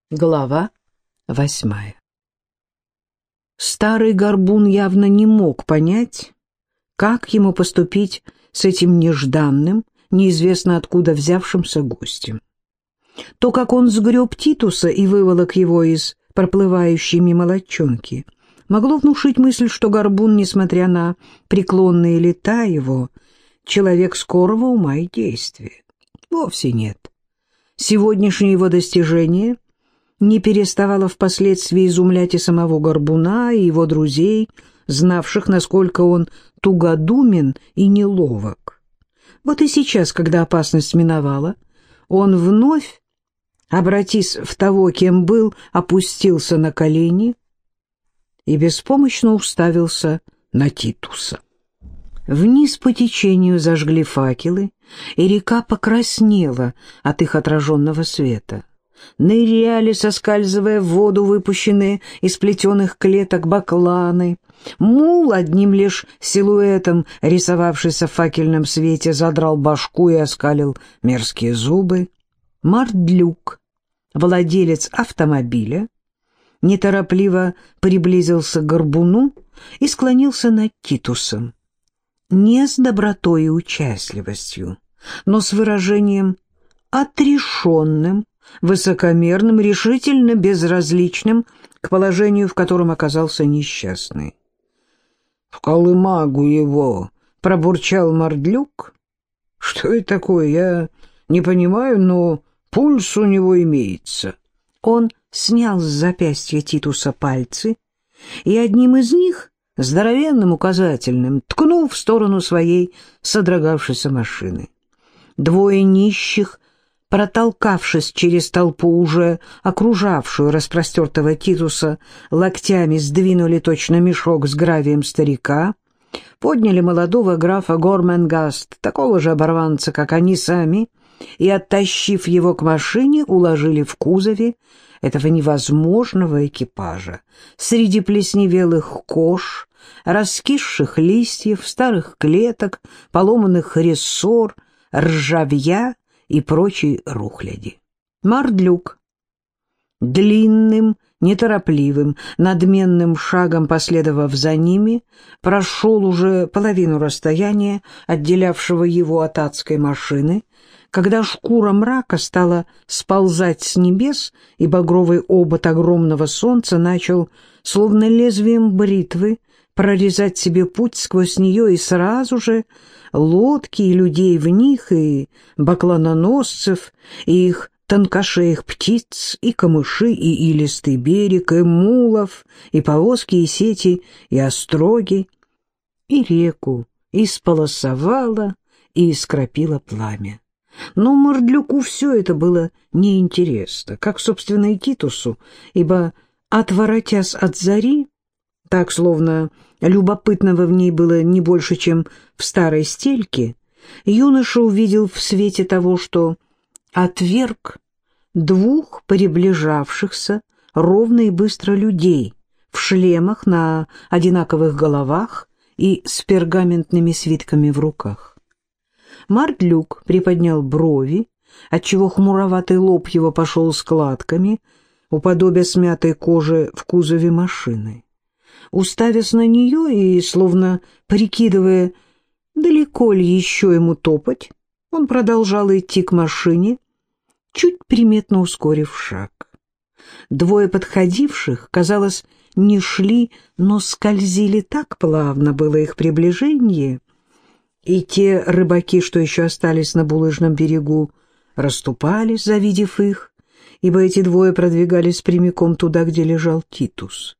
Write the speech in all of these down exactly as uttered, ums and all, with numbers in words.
Глава восьмая. Старый горбун явно не мог понять, как ему поступить с этим нежданным, неизвестно откуда взявшимся гостем. То, как он сгреб Титуса и выволок его из проплывающей мимо лодчонки, могло внушить мысль, что горбун, несмотря на преклонные лета его, человек скорого ума и действия. Вовсе нет. Сегодняшнее его достижение не переставало впоследствии изумлять и самого горбуна, и его друзей, знавших, насколько он тугодумен и неловок. Вот и сейчас, когда опасность миновала, он вновь, обратясь в того, кем был, опустился на колени и беспомощно уставился на Титуса. Вниз по течению зажгли факелы, и река покраснела от их отраженного света. Ныряли, соскальзывая в воду, выпущенные из плетеных клеток бакланы. Мул, одним лишь силуэтом, рисовавшийся в факельном свете, задрал башку и оскалил мерзкие зубы. Мардлюк, владелец автомобиля, неторопливо приблизился к горбуну и склонился над Титусом. Не с добротой и участливостью, но с выражением отрешенным, высокомерным, решительно безразличным к положению, в котором оказался несчастный. — В колымагу его! — пробурчал Мардлюк. — Что это такое, я не понимаю, но пульс у него имеется. Он снял с запястья Титуса пальцы и одним из них, здоровенным указательным, ткнул в сторону своей содрогавшейся машины. Двое нищих, протолкавшись через толпу, уже окружавшую распростертого Титуса, локтями сдвинули точно мешок с гравием старика, подняли молодого графа Горменгаст, такого же оборванца, как они сами, и, оттащив его к машине, уложили в кузове этого невозможного экипажа среди плесневелых кож, раскисших листьев, старых клеток, поломанных рессор, ржавья и прочей рухляди. Мардлюк длинным, неторопливым, надменным шагом, последовав за ними, прошел уже половину расстояния, отделявшего его от адской машины, когда шкура мрака стала сползать с небес, и багровый обод огромного солнца начал, словно лезвием бритвы, прорезать себе путь сквозь нее, и сразу же лодки и людей в них, и бакланоносцев, и их тонкошеих птиц, и камыши, и илистый берег, и мулов, и повозки, и сети, и остроги, и реку исполосовало и искропило пламя. Но Мардлюку все это было неинтересно, как, собственно, и Титусу, ибо, отворотясь от зари, так, словно любопытного в ней было не больше, чем в старой стельке, юноша увидел в свете того, что отверг двух приближавшихся ровно и быстро людей в шлемах на одинаковых головах и с пергаментными свитками в руках. Мардлюк приподнял брови, отчего хмуроватый лоб его пошел складками, уподобие смятой кожи в кузове машины. Уставясь на нее и, словно прикидывая, далеко ли еще ему топать, он продолжал идти к машине, чуть приметно ускорив шаг. Двое подходивших, казалось, не шли, но скользили так плавно было их приближение, и те рыбаки, что еще остались на булыжном берегу, расступались, завидев их, ибо эти двое продвигались прямиком туда, где лежал Титус.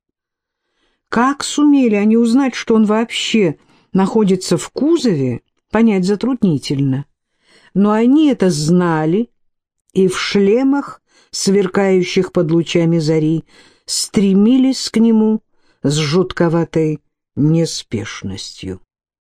Как сумели они узнать, что он вообще находится в кузове, понять затруднительно. Но они это знали, и в шлемах, сверкающих под лучами зари, стремились к нему с жутковатой неспешностью.